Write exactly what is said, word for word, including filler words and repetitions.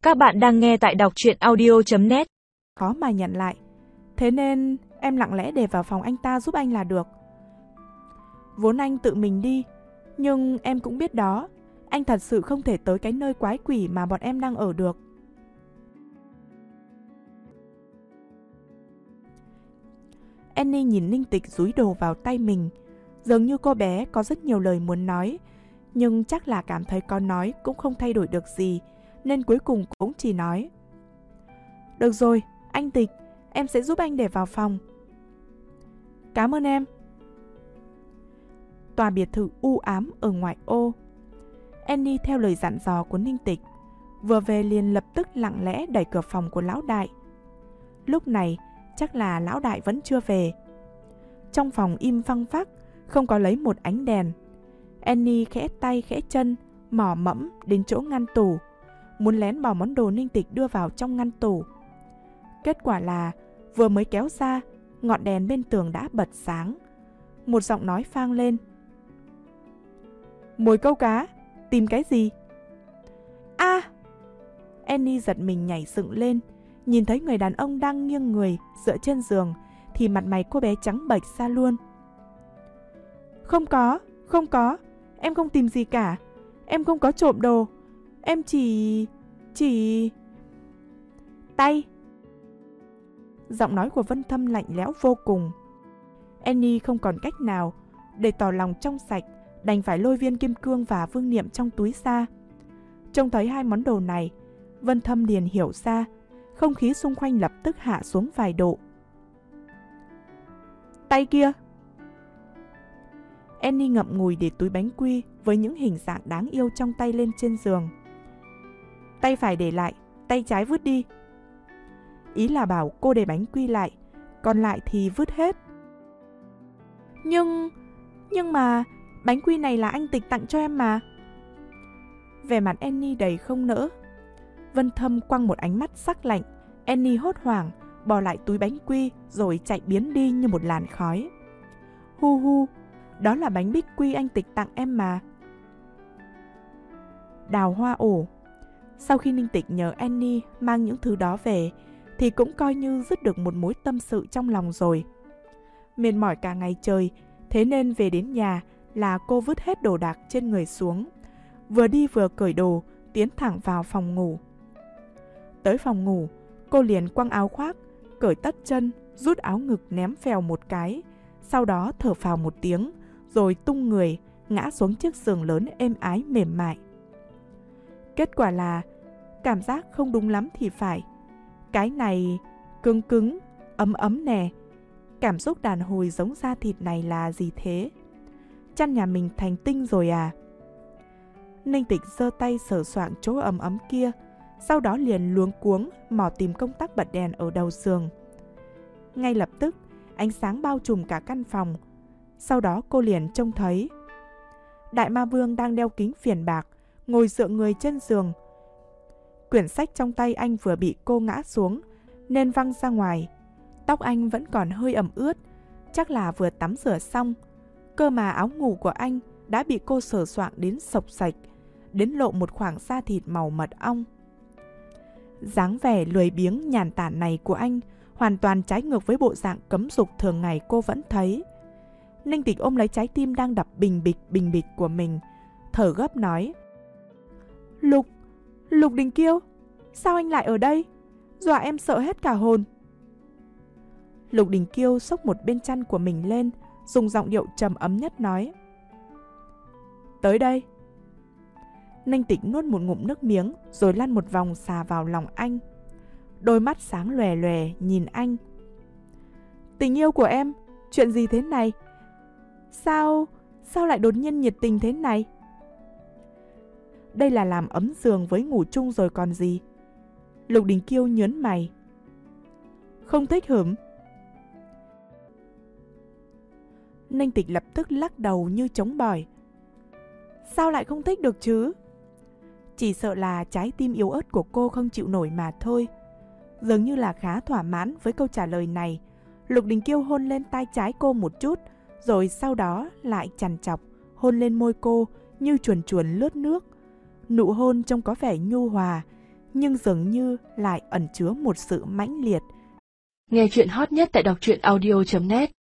Các bạn đang nghe tại đọc truyện audio chấm net. Khó mà nhận lại. Thế nên em lặng lẽ để vào phòng anh ta giúp anh là được. Vốn anh tự mình đi, nhưng em cũng biết đó, anh thật sự không thể tới cái nơi quái quỷ mà bọn em đang ở được. Annie nhìn Ninh Tịch dúi đồ vào tay mình. Dường như cô bé có rất nhiều lời muốn nói, nhưng chắc là cảm thấy có nói cũng không thay đổi được gì, nên cuối cùng cũng chỉ nói: Được rồi, anh Tịch, em sẽ giúp anh để vào phòng. Cảm ơn em. Tòa biệt thự u ám ở ngoại ô. Annie theo lời dặn dò của Ninh Tịch, vừa về liền lập tức lặng lẽ đẩy cửa phòng của lão đại. Lúc này chắc là lão đại vẫn chưa về. Trong phòng im phăng phắc, không có lấy một ánh đèn. Annie khẽ tay khẽ chân, mò mẫm đến chỗ ngăn tủ, muốn lén bỏ món đồ Ninh Tịch đưa vào trong ngăn tủ. Kết quả là vừa mới kéo ra, ngọn đèn bên tường đã bật sáng. Một giọng nói vang lên: Mồi câu cá, tìm cái gì? A! À! Annie giật mình nhảy dựng lên, nhìn thấy người đàn ông đang nghiêng người dựa trên giường thì mặt mày cô bé trắng bệch ra luôn. Không có, không có, em không tìm gì cả. Em không có trộm đồ. Em chỉ... chỉ... Tay. Giọng nói của Vân Thâm lạnh lẽo vô cùng. Annie không còn cách nào, để tỏ lòng trong sạch, đành phải lôi viên kim cương và vương niệm trong túi ra. Trông thấy hai món đồ này, Vân Thâm liền hiểu ra, không khí xung quanh lập tức hạ xuống vài độ. Tay kia. Annie ngậm ngùi để túi bánh quy với những hình dạng đáng yêu trong tay lên trên giường. Tay phải để lại, tay trái vứt đi. Ý là bảo cô để bánh quy lại, còn lại thì vứt hết. Nhưng... nhưng mà bánh quy này là anh Tịch tặng cho em mà. Vẻ mặt Annie đầy không nỡ. Vân Thâm quăng một ánh mắt sắc lạnh. Annie hốt hoảng bỏ lại túi bánh quy rồi chạy biến đi như một làn khói. Hu hu, đó là bánh bích quy anh Tịch tặng em mà. Đào hoa ổ. Sau khi Ninh Tịch nhờ Annie mang những thứ đó về thì cũng coi như dứt được một mối tâm sự trong lòng rồi. Mệt mỏi cả ngày trời, thế nên về đến nhà là cô vứt hết đồ đạc trên người xuống, vừa đi vừa cởi đồ, tiến thẳng vào phòng ngủ. Tới phòng ngủ, cô liền quăng áo khoác, cởi tất chân, rút áo ngực ném phèo một cái, sau đó thở phào một tiếng, rồi tung người, ngã xuống chiếc giường lớn êm ái mềm mại. Kết quả là, cảm giác không đúng lắm thì phải. Cái này cứng cứng, ấm ấm nè. Cảm xúc đàn hồi giống da thịt này là gì thế? Chăn nhà mình thành tinh rồi à? Ninh Tịch giơ tay sờ soạng chỗ ấm ấm kia, sau đó liền luống cuống mò tìm công tắc bật đèn ở đầu giường. Ngay lập tức, ánh sáng bao trùm cả căn phòng. Sau đó cô liền trông thấy Đại Ma Vương đang đeo kính viền bạc, ngồi dựa người trên giường. Quyển sách trong tay anh vừa bị cô ngã xuống nên văng ra ngoài. Tóc anh vẫn còn hơi ẩm ướt, chắc là vừa tắm rửa xong. Cơ mà áo ngủ của anh đã bị cô sờ soạng đến sộc sạch, đến lộ một khoảng da thịt màu mật ong. Dáng vẻ lười biếng nhàn tản này của anh hoàn toàn trái ngược với bộ dạng cấm dục thường ngày cô vẫn thấy. Ninh Tịch ôm lấy trái tim đang đập bình bịch bình bịch của mình, thở gấp nói: Lục, Lục Đình Kiêu, sao anh lại ở đây? Dọa em sợ hết cả hồn. Lục Đình Kiêu xốc một bên chăn của mình lên, dùng giọng điệu trầm ấm nhất nói: Tới đây. Ninh Tịch nuốt một ngụm nước miếng rồi lăn một vòng xà vào lòng anh. Đôi mắt sáng lòe lòe nhìn anh. Tình yêu của em, chuyện gì thế này? Sao, sao lại đột nhiên nhiệt tình thế này? Đây là làm ấm giường với ngủ chung rồi còn gì. Lục Đình Kiêu nhớn mày. Không thích hửm? Ninh Tịch lập tức lắc đầu như trống bỏi. Sao lại không thích được chứ? Chỉ sợ là trái tim yếu ớt của cô không chịu nổi mà thôi. Dường như là khá thỏa mãn với câu trả lời này. Lục Đình Kiêu hôn lên tai trái cô một chút, rồi sau đó lại chằn chọc hôn lên môi cô như chuồn chuồn lướt nước. Nụ hôn trông có vẻ nhu hòa, nhưng dường như lại ẩn chứa một sự mãnh liệt. Nghe chuyện hot nhất tại đọc truyện audio chấm net